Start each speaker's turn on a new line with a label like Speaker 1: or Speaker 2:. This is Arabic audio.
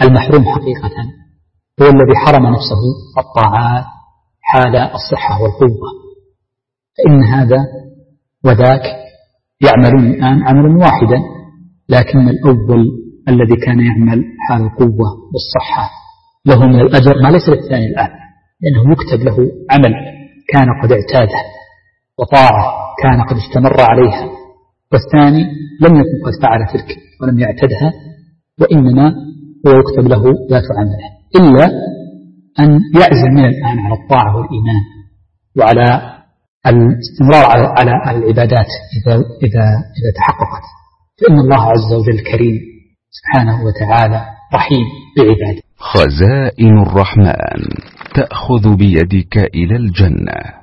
Speaker 1: المحروم حقيقة هو الذي حرم نفسه الطاعات حال الصحة والقوة، فإن هذا وذاك يعملون الآن عملا واحدا، لكن الأول الذي كان يعمل حال القوة والصحة له من الأجر ما ليس للثاني الآن، لأنه يكتب له عمل كان قد اعتاده وطاعة كان قد استمر عليها، والثاني لم يكن قد فعل تلك ولم يعتدها، وإنما هو يكتب له ذات عمله، إلا أن يعزم من الآن على الطاعة والإيمان وعلى الاستمرار على العبادات إذا تحققت، فإن الله عز وجل كريم سبحانه وتعالى رحيم بعباده.
Speaker 2: خزائن الرحمن تأخذ بيدك إلى الجنة.